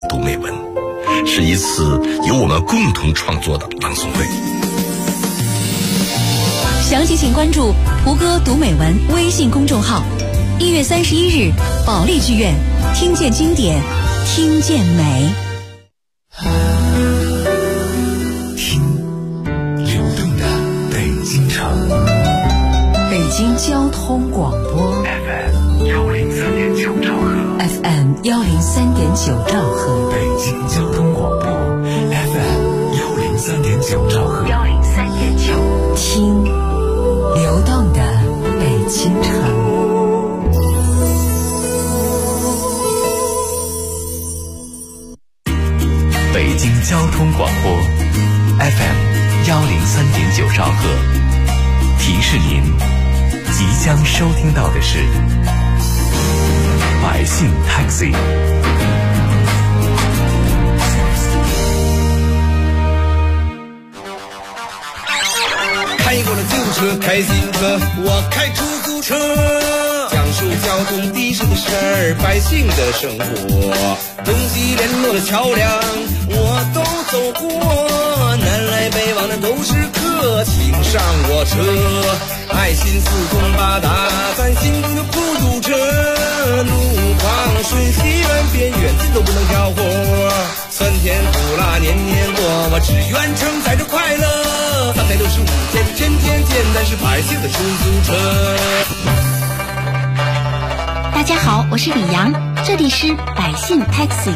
读美文，是一次由我们共同创作的朗诵会。 详情请关注胡歌读美文微信公众号。1月31日，保利剧院，听见经典，听见美。 听流动的北京城， 北京交通广播 FM 103.9兆赫 ，FM 103.9兆赫， 北京交通广播 FM 103.9兆赫 ，103.9，听流动的北京城。 北京交通广播 FM 103.9兆赫，提示您即将收听到的是百姓 Taxi。 开过了救护车，开自行车，我开出租车，讲述交通的士的事儿，百姓的生活，东西联络的桥梁我都走过，南来北往的都是客，请上我车，爱心四通八达，咱心中的不堵车，路况顺西远边远近都不能挑活，酸甜苦辣年年过，我只愿承载着快乐，365天天天见，但是百姓的出租车。 大家好，我是李阳，这里是百姓 Taxi。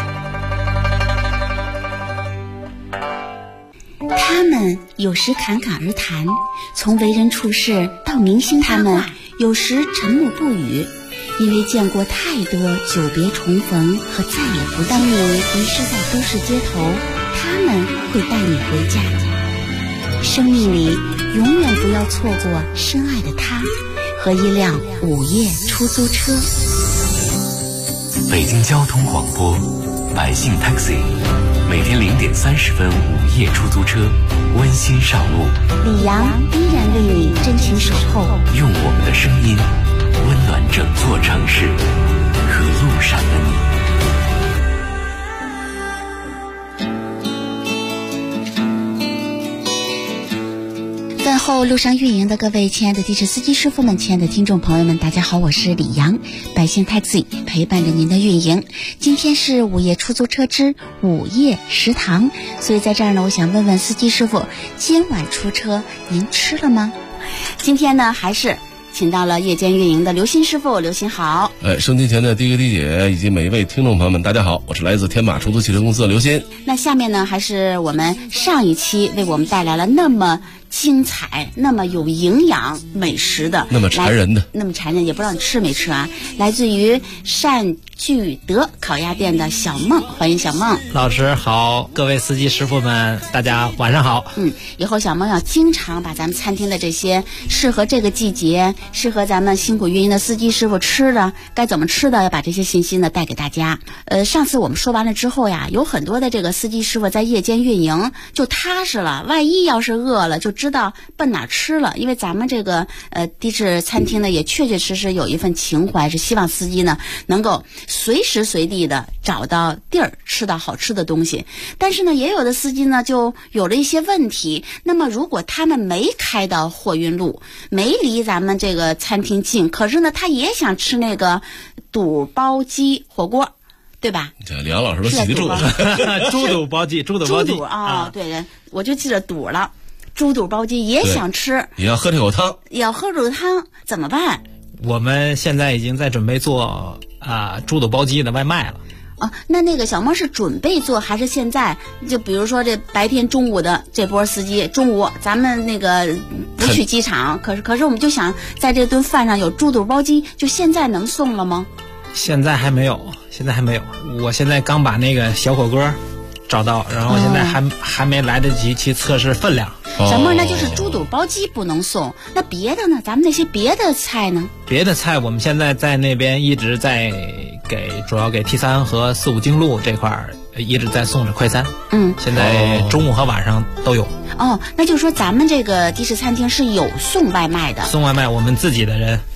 他们有时侃侃而谈，从为人处事到明星他们有时沉默不语，因为见过太多久别重逢和再也不见。当你迷失在都市街头，他们会带你回家。生命里永远不要错过深爱的他和一辆午夜出租车。 北京交通广播百姓 Taxi， 每天0点30分午夜出租车温馨上路， 李阳依然为你真情守候， 用我们的声音温暖整座城市和路上的你。 问候路上运营的各位亲爱的的士司机师傅们，亲爱的听众朋友们，大家好，我是李阳，百姓 Taxi 陪伴着您的运营。今天是午夜出租车之午夜食堂，所以在这儿呢，我想问问司机师傅，今晚出车您吃了吗？今天呢，还是请到了夜间运营的刘鑫师傅，刘鑫好。 收听前的第一个弟姐以及每一位听众朋友们，大家好，我是来自天马出租汽车公司的刘鑫。 那下面呢，还是我们上一期为我们带来了那么精彩、那么有营养美食的， 那么馋人的， 那么馋人，也不知道你吃没吃啊？来自于善聚德烤鸭店的小梦，欢迎小梦老师好，各位司机师傅们，大家晚上好。 以后小梦要经常把咱们餐厅的这些适合这个季节、适合咱们辛苦运营的司机师傅吃的，该怎么吃的，要把这些信息呢带给大家。上次我们说完了之后呀，有很多的这个司机师傅在夜间运营就踏实了，万一要是饿了就知道奔哪吃了。因为咱们这个的士餐厅呢，也确确实实有一份情怀，是希望司机呢能够随时随地的找到地儿吃到好吃的东西。但是呢，也有的司机呢就有了一些问题。那么如果他们没开到货运路，没离咱们这个餐厅近，可是呢他也想吃那个肚包鸡火锅，对吧？ 这李阳老师都记得住猪肚包鸡，猪肚包鸡啊，对，我就记着肚了。猪肚包鸡也想吃， 也要喝这口汤， 怎么办？ 我们现在已经在准备做猪肚包鸡的外卖了。 那个小梦是准备做还是现在？就比如说这白天中午的这波司机，中午咱们那个不去机场，可是我们就想在这顿饭上有猪肚包鸡，就现在能送了吗？ 现在还没有。我现在刚把那个小火锅找到，然后现在还没来得及去测试分量。 小妹，那就是猪肚包鸡不能送，那别的呢？咱们那些别的菜呢？ 别的菜我们现在在那边一直在主要给 T3和4-5经路这块儿一直在送着快餐。现在中午和晚上都有。 那就是说咱们这个的士餐厅是有送外卖的。 送外卖，我们自己的人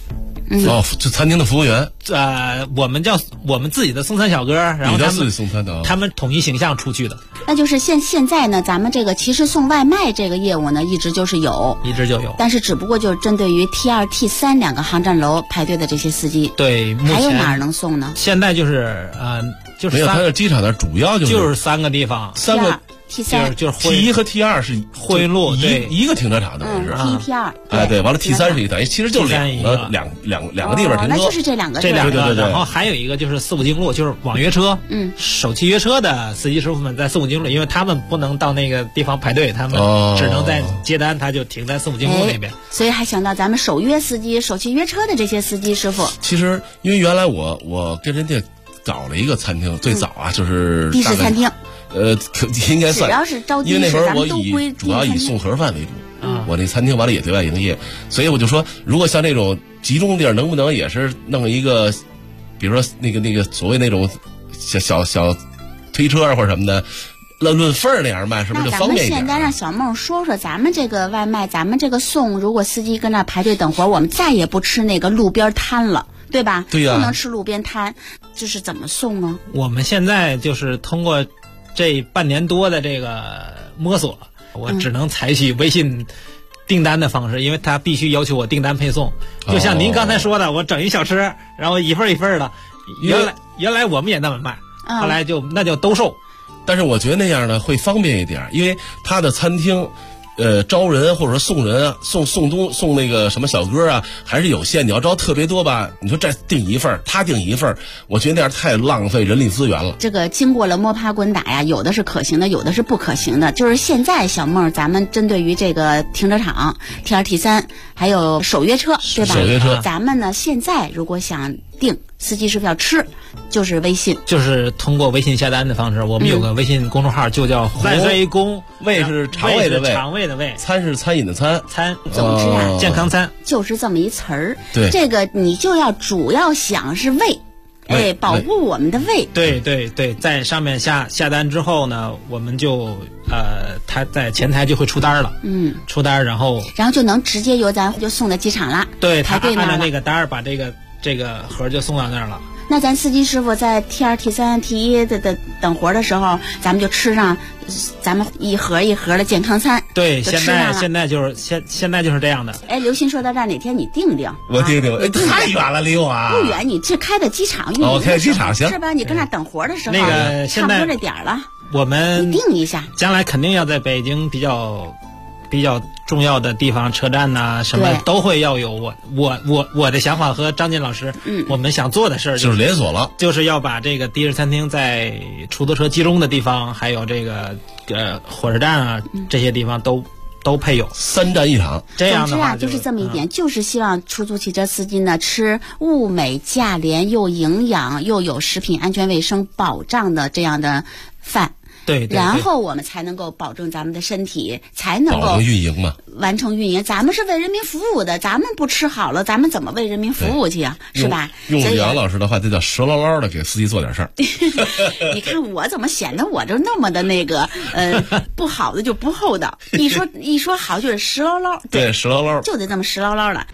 就餐厅的服务员。 我们自己的送餐小哥，然后自己送餐的， 他们统一形象出去的。 那就是现在呢，咱们这个其实送外卖这个业务呢，一直就有，但是只不过就是针对于 T2、T3 两个航站楼排队的这些司机。 对，目前还有哪儿能送呢？ 现在就是没有，它的机场那主要就是3个地方 ，3个。 T3 就是 T1和 T2是货运路，对， 一个停车场等于是 T1、 T2，对，完了 T3是一个，等于其实就两个地方停车， 那就是这两个， 对，然后还有一个就是4、5经路，就是网约车，首汽约车的司机师傅们在4、5经路，因为他们不能到那个地方排队，他们只能在接单，他就停在4、5经路那边， 所以还想到咱们首约司机、首汽约车的这些司机师傅。 其实因为原来我跟人家搞了一个餐厅，最早就是的士餐厅。 应该算， 只要是招因为那会儿我主要以送盒饭为主，我那餐厅完了也对外营业，所以我就说，如果像这种集中地儿，能不能也是弄一个，比如说那个所谓那种小推车啊或者什么的，论份儿那样卖，是不是就方便一点？ 那咱们现在让小梦说说咱们这个外卖，咱们这个送，如果司机跟那排队等活，我们再也不吃那个路边摊了。对吧？ 对呀， 不能吃路边摊，就是怎么送呢？ 我们现在就是通过这半年多的这个摸索，我只能采取微信订单的方式，因为他必须要求我订单配送。就像您刚才说的，我整一小吃，然后一份一份的。原来我们也那么卖，后来那就兜售。 但是我觉得那样呢会方便一点，因为他的餐厅。招人或者说送人送那个什么小哥啊，还是有限。你要招特别多吧，你说这订一份，他订一份，我觉得那样太浪费人力资源了。 这个经过了摸爬滚打呀，有的是可行的，有的是不可行的。就是现在小梦，咱们针对于这个停车场 T2、T3，还有首约车，对吧？ 首约车， 咱们呢现在如果想订司机师傅要吃，就是微信， 就是通过微信下单的方式。我们有个微信公众号，就叫万岁公， 味是肠胃的味， 肠胃的胃， 餐是餐饮的餐， 总之啊， 健康餐就是这么一词儿。 对， 这个你就要主要想是胃。保护我们的胃。 对，在上面下单之后呢，我们就他在前台就会出单了，出单然后就能直接由咱就送到机场了。 对，他按照那个单把这个盒就送到那儿了。 那咱司机师傅在 T2、T3、T1 的等活的时候，咱们就吃上咱们一盒一盒的健康餐。 对，现在就是这样的。 刘鑫说到这儿，哪天你订， 我订，太远了离我啊。 不远，你这开到机场， 开机场行是吧？你跟那等活的时候， 那个差不多这点了， 我们你订一下。 将来肯定要在北京比较重要的地方，车站呐，什么都会要有我的想法和张晋老师，我们想做的事儿就是连锁了， 就是要把这个的士餐厅在出租车集中的地方，还有这个火车站啊这些地方都配有 3站1场。 这样的话就是这么一点，就是希望出租汽车司机呢吃物美价廉又营养又有食品安全卫生保障的这样的饭。 对， 然后我们才能够保证咱们的身体，才能够保证运营嘛， 完成运营。咱们是为人民服务的，咱们不吃好了，咱们怎么为人民服务去啊？是吧？ 用杨老师的话，这叫实捞捞的给司机做点事儿。 你看我怎么显得我就那么的那个不好的就不厚道，一说好就是实捞捞。 对，实捞捞就得这么实捞捞的。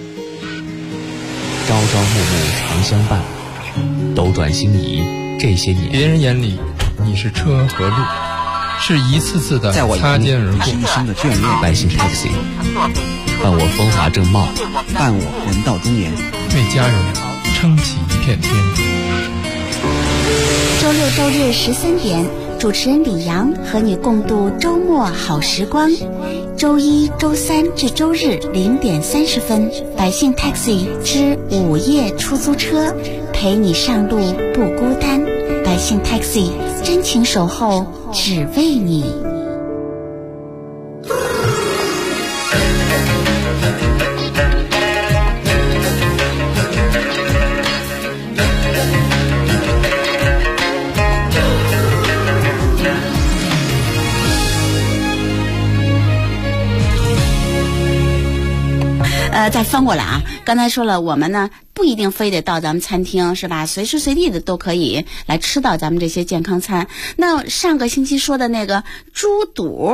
朝朝暮暮常相伴，斗转星移这些年， 别人眼里你是车和路，是一次次的擦肩而过。 深深的眷恋。 百姓 taxi， 伴我风华正茂， 伴我人到中年， 为家人撑起一片天。 周六周日13点，主持人李阳和你共度周末好时光。周一、周三至周日0点30分，百姓 taxi 之午夜出租车，陪你上路不孤单。百姓 taxi 真情守候，只为你。 再翻过来啊，刚才说了，我们呢不一定非得到咱们餐厅，是吧？随时随地的都可以来吃到咱们这些健康餐。那上个星期说的那个猪肚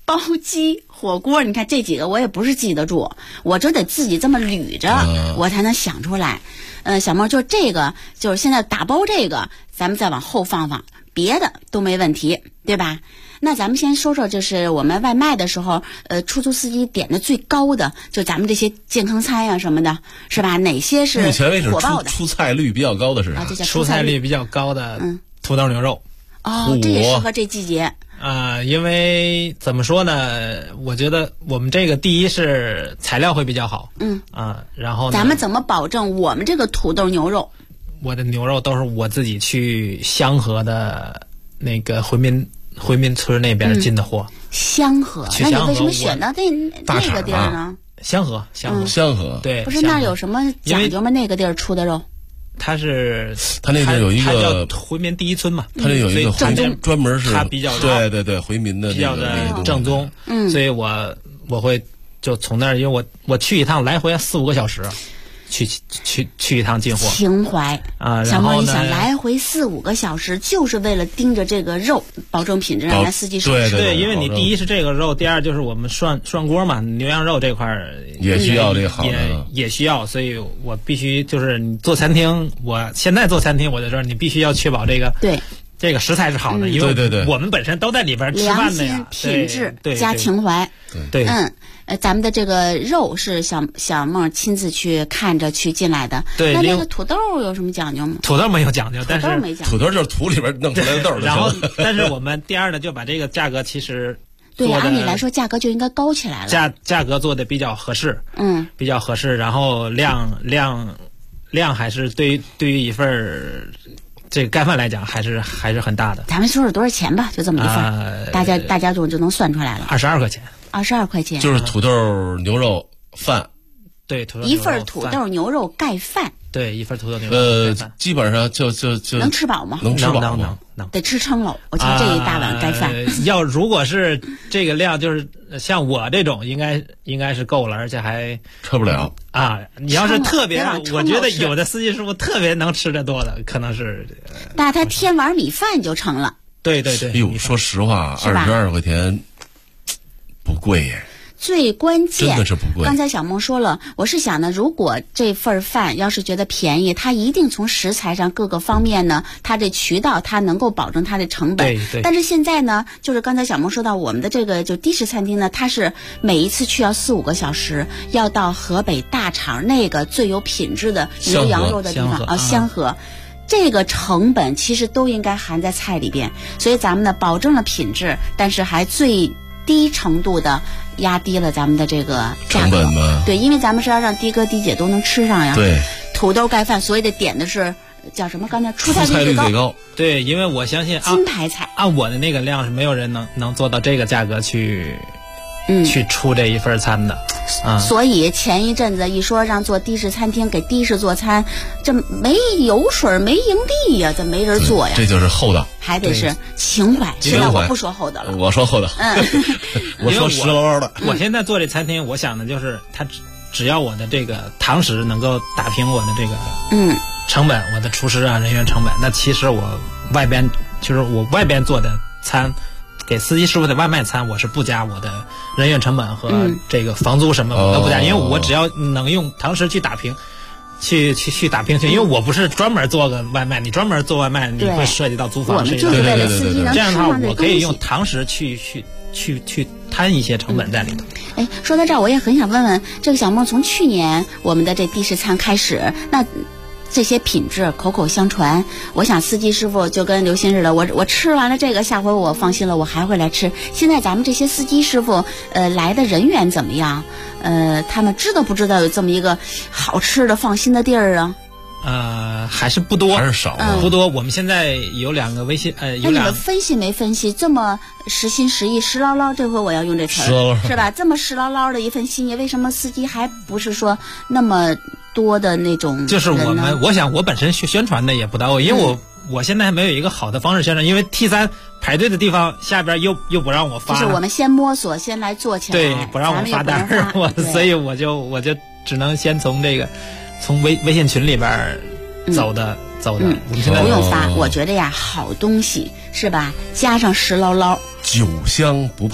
包鸡、火锅，你看这几个我也不是记得住，我就得自己这么捋着，我才能想出来。小梦就这个，就是现在打包这个，咱们再往后放放，别的都没问题，对吧？那咱们先说说，就是我们外卖的时候，出租司机点的最高的，就咱们这些健康餐呀什么的，是吧？哪些是目前为止火爆的？ 出菜率比较高的是啥？ 这叫出菜率比较高的，土豆牛肉。 哦，这也适合这季节。 因为怎么说呢？我觉得我们这个第一是材料会比较好，然后呢咱们怎么保证我们这个土豆牛肉？ 我的牛肉都是我自己去香河的那个回民村那边进的货。 香河，那你为什么选到那个地儿呢？ 香河，对， 不是那有什么讲究吗？那个地儿出的肉？ 他那个有一个回民第一村嘛， 他那有一个专门是他比较对回民的比较的正宗，所以我会就从那儿，因为我去一趟来回4-5个小时，去一趟进货， 情怀啊。 小梦，你想来回4-5个小时，就是为了盯着这个肉，保证品质，让咱司机手吃。 对，因为你第一是这个肉，第二就是我们涮锅嘛，牛羊肉这块也需要这个好的， 也需要，所以我必须就是你做餐厅，我现在做餐厅，我就知道你必须要确保这个对。 这个食材是好的，因为我们本身都在里边吃饭的呀， 良心、品质加情怀， 对， 咱们的这个肉是小梦亲自去看着去进来的， 对。 那个土豆有什么讲究吗？ 土豆没有讲究，但是土豆就是土里边弄出来的豆。 然后，但是我们第二呢，就把这个价格其实对，按理来说价格就应该高起来了， 价格做的比较合适，比较合适，然后量还是对于一份这个盖饭来讲还是很大的。 咱们说说多少钱吧，就这么一份，大家就能算出来了。 22块钱。 22块钱， 就是土豆牛肉饭。 对， 一份土豆牛肉盖饭。 对，一份土豆牛肉盖饭。 基本上就能吃饱吗？ 能吃饱吗？ 能。 得吃撑了。我瞧这一大碗盖饭。 如果是这个量，就是像我这种，应该是够了，而且还吃不了啊。你要是特别，我觉得有的司机师傅特别能吃得多的，可能是。 那他添碗米饭就成了。 对。 哎呦，说实话，22块钱不贵耶。 最关键真的是不贵。 刚才小梦说了，我是想呢，如果这份饭要是觉得便宜，它一定从食材上各个方面呢，它这渠道它能够保证它的成本。 对。 但是现在呢，就是刚才小梦说到我们的这个就的士餐厅呢，它是每一次去要4-5个小时，要到河北大厂那个最有品质的牛羊肉的地方香河。这个成本其实都应该含在菜里边，所以咱们呢保证了品质，但是还最低程度的压低了咱们的这个价格。 成本吗？ 对，因为咱们是要让的哥的姐都能吃上呀。 对， 土豆盖饭，所以得点的是叫什么？刚才出菜率最高。 对，因为我相信金牌菜， 按我的那个量是没有人能做到这个价格去出这一份餐的。 所以前一阵子一说让做的士餐厅，给的士做餐，这没油水没盈利呀，这没人做呀。 这就是厚道， 还得是情怀。现在我不说厚道了， 我说厚道。我说实捞捞的。 我现在做这餐厅，我想的就是他只要我的这个堂食能够打平我的这个成本，我的厨师人员成本，那其实我外边做的餐。给司机师傅的外卖餐，我是不加我的人员成本和这个房租什么我都不加，因为我只要能用堂食去打平，去打平去，因为我不是专门做个外卖，你专门做外卖你会涉及到租房， 对，就是为了司机能这样的话，我可以用堂食去摊一些成本在里头。 哎，说到这儿，我也很想问问这个小梦，从去年我们的这的士餐开始，那这些品质口口相传，我想司机师傅就跟刘鑫似的，我吃完了这个，下回我放心了，我还会来吃。现在咱们这些司机师傅，来的人员怎么样？他们知道不知道有这么一个好吃的放心的地儿啊？ 还是不多， 还是少， 不多。我们现在有2个微信， 那你们分析没分析这么实心实意、实捞捞？这回我要用这词儿，是吧？这么实捞捞的一份心意，为什么司机还不是说那么多的那种？ 就是我想我本身宣传的也不到位，因为我现在还没有一个好的方式宣传，因为 T3 排队的地方下边又不让我发， 就是我们先摸索，先来做起来， 对，不让我发单，所以我就只能先从微信群里边走的。我们现在不用发，我觉得呀，好东西是吧？加上实捞捞， 酒香不怕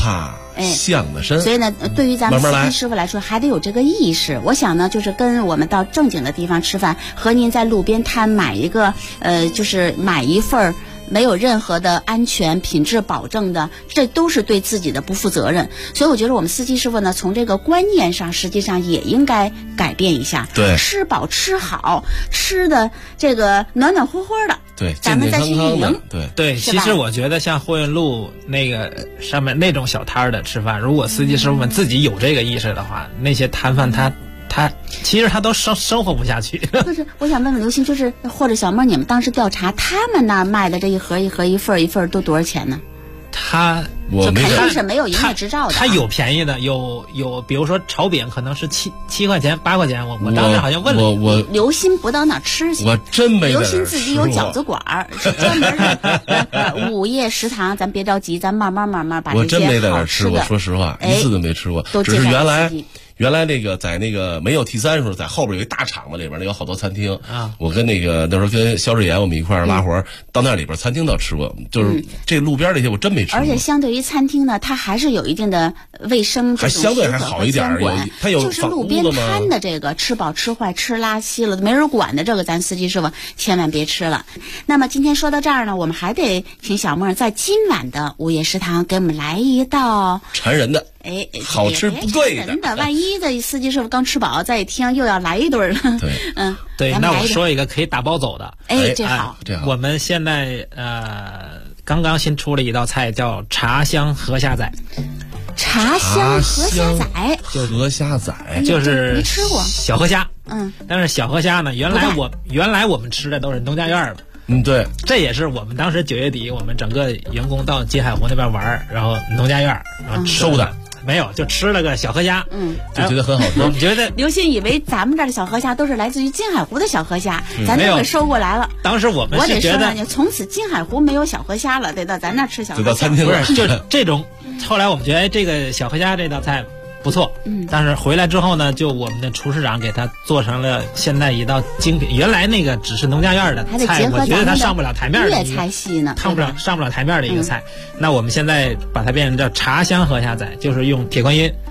想得深。 所以呢，对于咱们慢慢来司机师傅来说，还得有这个意识。我想呢，就是跟我们到正经的地方吃饭，和您在路边摊买一个就是买一份儿没有任何的安全品质保证的，这都是对自己的不负责任。所以我觉得我们司机师傅呢，从这个观念上，实际上也应该改变一下。 对， 吃饱吃好，吃的这个暖暖和和的。 对， 咱们再去运营。 对，其实我觉得像货运路那个上面那种小摊儿的吃饭，如果司机师傅们自己有这个意识的话，那些摊贩他其实他都生活不下去。 就是我想问问刘鑫，就是或者小妹，你们当时调查他们那儿卖的这一盒一盒一份一份都多少钱呢？ 我肯定是没有营业执照的。 他有便宜的，有，比如说炒饼可能是7块钱8块钱，我当时好像问了我刘鑫不到那儿吃去， 我真没。 刘鑫自己有饺子馆儿，是专门的午夜食堂。咱别着急，咱慢慢把这些好吃的。 我真没在那儿吃过，说实话，一次都没吃过。只是原来那个在那个没有 T3的时候，在后边有一大厂子里边，那有好多餐厅啊。我跟那时候跟肖志岩我们一块儿拉活，到那里边餐厅倒吃过，就是这路边那些我真没吃过。 而且相对于餐厅呢，它还是有一定的卫生这种还相对还好一点它有就是路边摊的这个吃饱吃坏吃拉稀了没人管的这个，咱司机师傅千万别吃了。那么今天说到这儿呢，我们还得请小妹在今晚的午夜食堂给我们来一道馋人的。好吃不对的，万一这司机师傅刚吃饱，再一听又要来一顿了。 对， 对，那我说一个可以打包走的。 这好， 这好。 我们现在刚刚新出了一道菜，叫茶香河虾仔。 茶香河虾仔， 河虾仔就是没吃过小河虾。但是小河虾呢，原来我们吃的都是农家院的。 对， 这也是我们当时9月底，我们整个员工到金海湖那边玩，然后农家院，然后收的。 没有，就吃了个小河虾， 就觉得很好吃。 我们觉得刘鑫以为咱们这儿的小河虾都是来自于金海湖的小河虾，咱都给收过来了。 当时我们是觉得， 从此金海湖没有小河虾了，得到咱那儿吃小河虾。 就到餐厅了， 就这种。后来我们觉得这个小河虾这道菜不错，但是回来之后呢，就我们的厨师长给他做成了现在一道精品。原来那个只是农家院的菜，我觉得它上不了台面的粤菜系呢， 上不了台面的一个菜。那我们现在把它变成叫茶香河虾仔，就是用铁观音。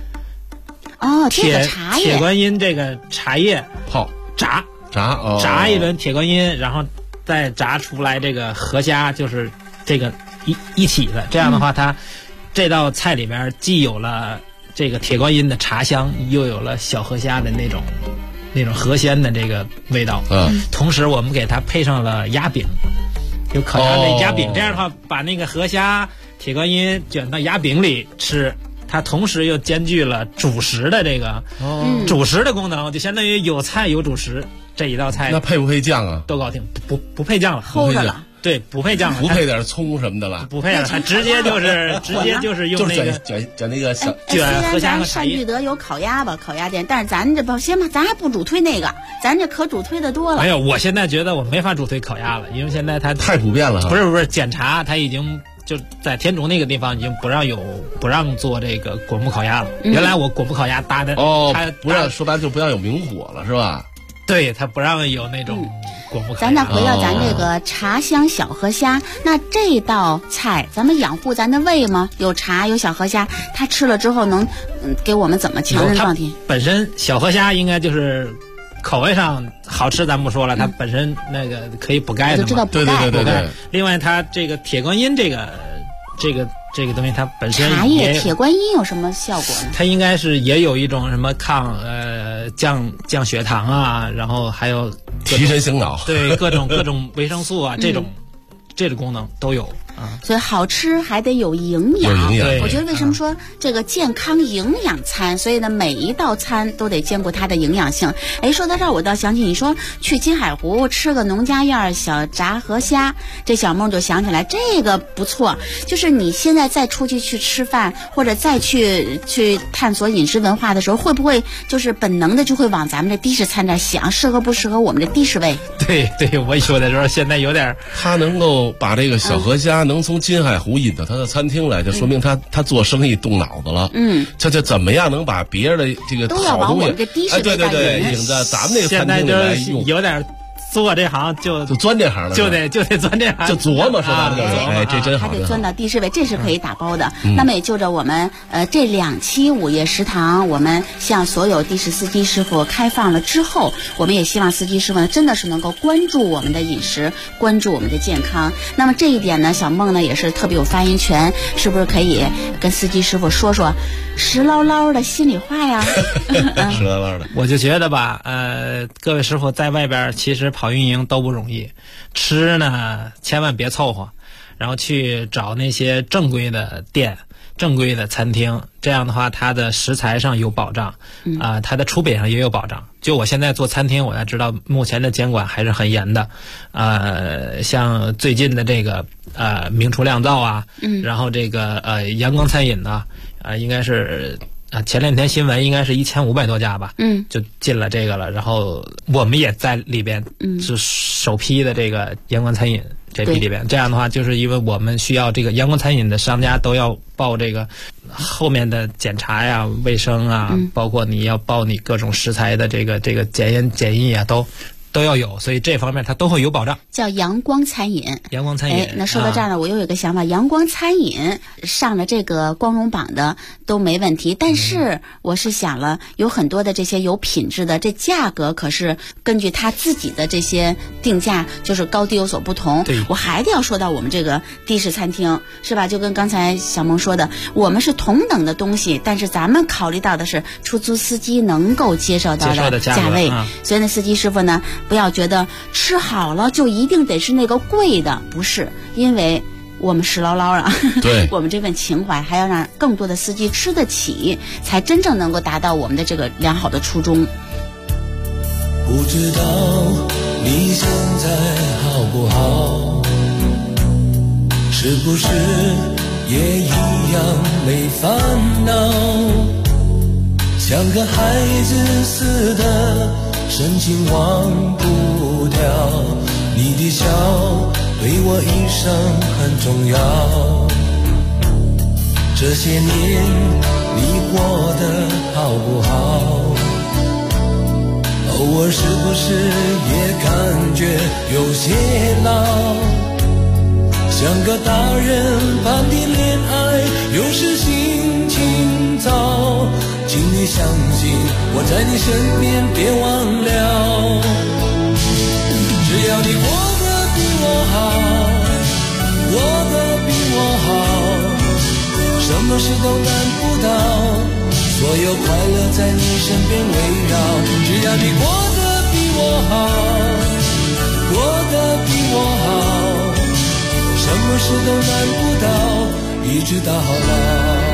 铁观音这个茶叶泡炸一轮铁观音，然后再炸出来这个河虾，就是这个一起的。这样的话，它这道菜里边既有了这个铁观音的茶香，又有了小河虾的那种河鲜的这个味道。同时我们给它配上了鸭饼，有烤鸭的鸭饼。这样的话，把那个河虾、铁观音卷到鸭饼里吃，它同时又兼具了主食的这个主食的功能，就相当于有菜有主食。这一道菜那配不配酱啊？ 都高兴，不配酱了， 齁着了。 对，不配酱了， 不配点葱什么的了， 不配了，它直接就是用那个卷那个小卷河虾和茶叶。善聚德有烤鸭吧，烤鸭店，但是咱这不行吧，咱还不主推那个，咱这可主推的多了。 没有，我现在觉得我没法主推烤鸭了，因为现在它太普遍了。 不是，检查它已经就在天竺那个地方已经不让做这个果木烤鸭了。原来我果木烤鸭搭的它不让，说白了就不让有明火了，是吧？ 对，它不让有那种果木烤鸭。 咱再回到咱这个茶香小河虾，那这道菜咱们养护咱的胃吗？有茶有小河虾，它吃了之后能给我们怎么强身壮体？ 本身小河虾应该就是口味上好吃，咱不说了，它本身那个可以补钙的嘛。 我就知道补钙。 对。 另外，它这个铁观音这个东西，它本身茶叶铁观音有什么效果呢？ 它应该是也有一种什么降血糖啊，然后还有提神醒脑， 对各种维生素啊，这种功能都有啊。 所以好吃还得有营养。我觉得为什么说这个健康营养餐，所以呢每一道餐都得兼顾它的营养性。说到这儿我倒想起你说去金海湖吃个农家院小炸河虾，这小梦就想起来这个不错。就是你现在再出去吃饭，或者再去探索饮食文化的时候，会不会就是本能的就会往咱们这的士餐这想，适合不适合我们这的士胃？ 对，我有的时候现在有点， 他能够把这个小河虾能从金海湖引到他的餐厅来，就说明他做生意动脑子了。他就怎么样能把别人的这个都要往我们这的士对引到咱们这个餐厅里来用， 有点做这行就钻这行了， 就得钻这行， 就琢磨说白了就是，哎，这真好， 还得钻到地市委，这是可以打包的。那么也就着我们这2期午夜食堂，我们向所有的士司机师傅开放了之后，我们也希望司机师傅呢真的是能够关注我们的饮食，关注我们的健康。那么这一点呢，小梦呢也是特别有发言权，是不是可以跟司机师傅说说实唠唠的心里话呀？ 实唠唠的， 我就觉得吧，各位师傅在外边其实跑运营都不容易，吃呢千万别凑合，然后去找那些正规的店、正规的餐厅，这样的话它的食材上有保障，它的出品上也有保障。就我现在做餐厅，我才知道目前的监管还是很严的，像最近的这个名厨酿造啊，然后这个阳光餐饮呢，应该是。前2天新闻应该是1500多家吧，就进了这个了，然后我们也在里边，是首批的这个阳光餐饮这批里边。这样的话，就是因为我们需要这个阳光餐饮的商家都要报这个后面的检查呀、卫生啊，包括你要报你各种食材的这个检验检疫啊，都要有，所以这方面它都会有保障。 叫阳光餐饮， 阳光餐饮。 那说到这儿呢，我又有一个想法，阳光餐饮上了这个光荣榜的都没问题，但是我是想了，有很多的这些有品质的，这价格可是根据他自己的这些定价，就是高低有所不同。 对， 我还得要说到我们这个的士餐厅，是吧？就跟刚才小萌说的，我们是同等的东西，但是咱们考虑到的是出租司机能够接受到的价位，所以呢，司机师傅呢，不要觉得吃好了就一定得是那个贵的，不是，因为我们实唠唠啊， 对， 我们这份情怀还要让更多的司机吃得起，才真正能够达到我们的这个良好的初衷。 不知道你现在好不好，是不是也一样没烦恼，像个孩子似的深情忘不掉，你的笑对我一生很重要。这些年你过得好不好？偶尔是不是也感觉有些老？像个大人般的恋爱，有时心情糟。请你相信我在你身边，别忘了，只要你过得比我好，过得比我好，什么事都难不倒，所有快乐在你身边围绕。只要你过得比我好，过得比我好，什么事都难不倒，一直到老。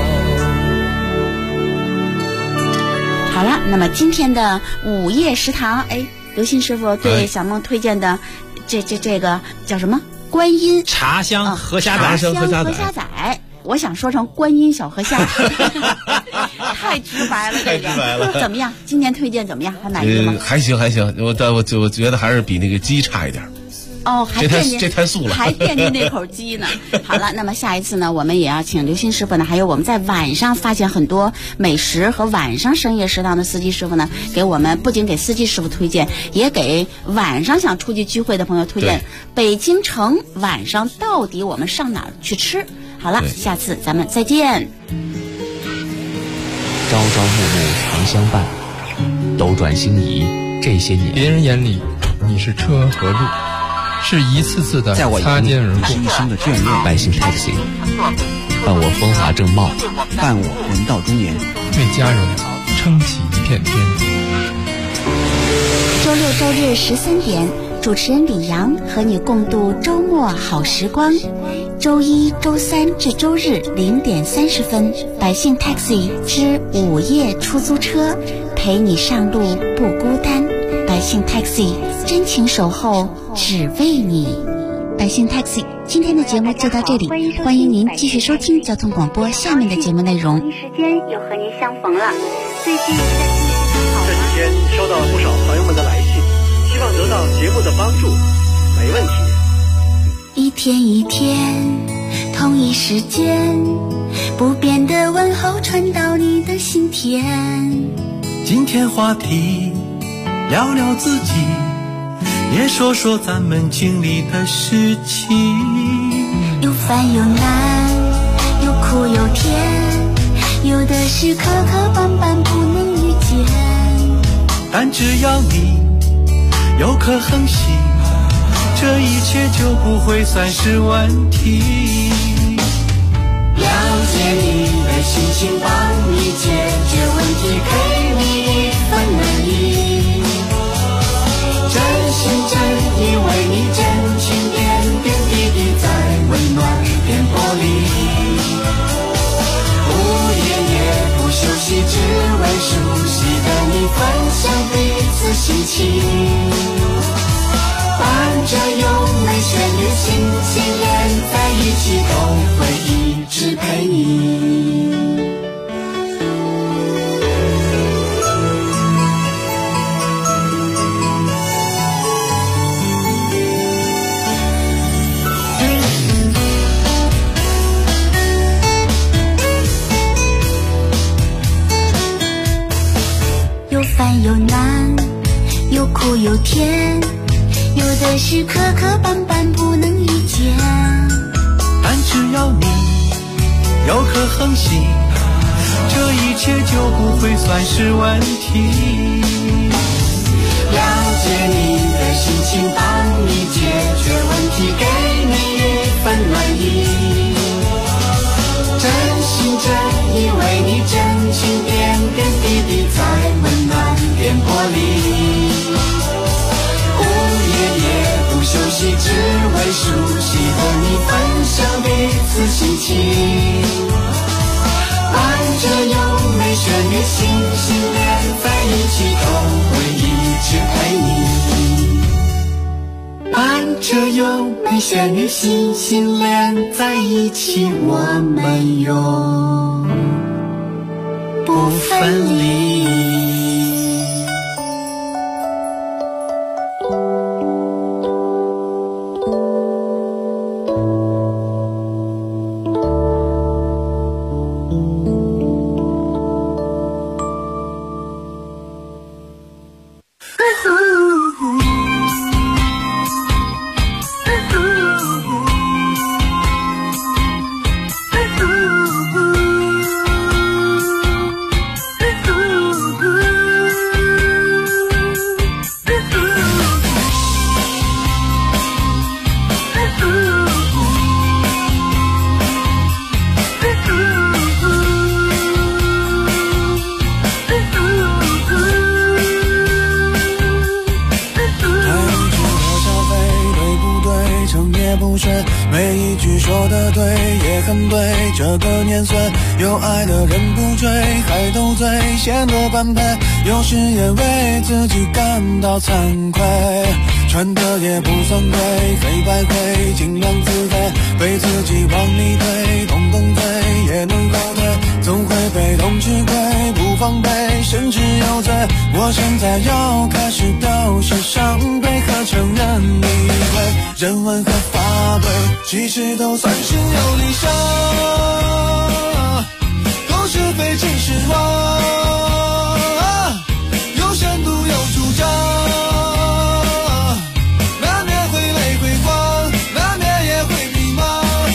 好了，那么今天的午夜食堂，刘鑫师傅对小梦推荐的这个叫什么？观音茶香河虾仔， 茶香河虾仔。我想说成观音小河虾，太直白了， 太直白了。 怎么样？今天推荐怎么样？还满意吗？ 还行，我觉得还是比那个鸡差一点。 哦， 这太素了， 还惦记那口鸡呢。好了，那么下一次呢，我们也要请刘鑫师傅呢，还有我们在晚上发现很多美食和晚上深夜食堂的司机师傅呢，给我们不仅给司机师傅推荐，也给晚上想出去聚会的朋友推荐北京城晚上到底我们上哪儿去吃。好了，下次咱们再见。 朝朝暮暮常相伴，斗转星移这些年， 别人眼里你是车和路，是一次次的擦肩而过， 一生的眷恋。 百姓 taxi 伴我风华正茂， 伴我人到中年， 为家人撑起一片天。 周六周日13点，主持人李阳和你共度周末好时光。周一、周三至周日0点30分，百姓 taxi 之午夜出租车，陪你上路不孤单。百姓 taxi 真情守候，只为你。百姓 taxi 今天的节目就到这里，欢迎您继续收听交通广播下面的节目内容。 时间又和您相逢了。最近这几天收到了不少朋友们的来信，希望得到节目的帮助，没问题。 一天一天，同一时间，不变的问候传到你的心田。 今天话题聊聊自己， 也说说咱们经历的事情。 有烦有难，有苦有甜，有的是磕磕绊绊不能遇见， 但只要你有颗恒心，这一切就不会算是问题。 了解你的心情，帮你解决问题，给你一份暖意。真心真意为你真情点点滴滴，在温暖电波里，不夜夜不休息，只为熟悉的你分享彼此心情。伴着优美旋律，心心连在一起，都会一直陪你。 有烦有难，有苦有甜，有的是磕磕绊绊不能遇见， 但只要你有颗恒心，这一切就不会算是问题。 了解你的心情，帮你解决问题，给你一份暖意。真心真意为你真情点点滴滴，在温暖电波里，不夜夜不休息，只为熟悉的你分享彼此心情。伴着优美旋律，心心连在一起，都会一直陪你。伴着优美旋律，心心连在一起，我们永不分离。 每一句说的对也很对，这个年岁有爱的人不追，还斗嘴显得般配，有时也为自己感到惭愧，穿的也不算贵，黑白灰尽量自卑，被自己往里推，动动嘴也能后退，总会被动吃亏，不防备甚至有罪，我现在要开始表示伤悲和承认理会，人文和法规其实都算是有理想，都是非其实话，有深度有主张，难免会累会慌，难免也会迷茫，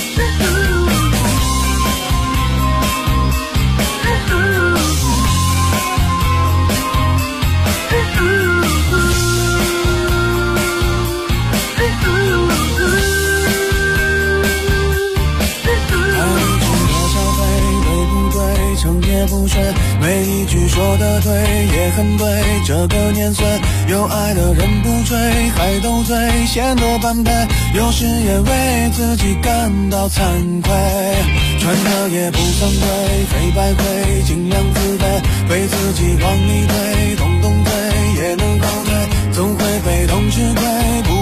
也不睡，每一句说的对也很对，这个年岁有爱的人不追，还斗嘴显得般配，有时也为自己感到惭愧，穿的也不算贵，黑白灰尽量自卑，被自己往里推，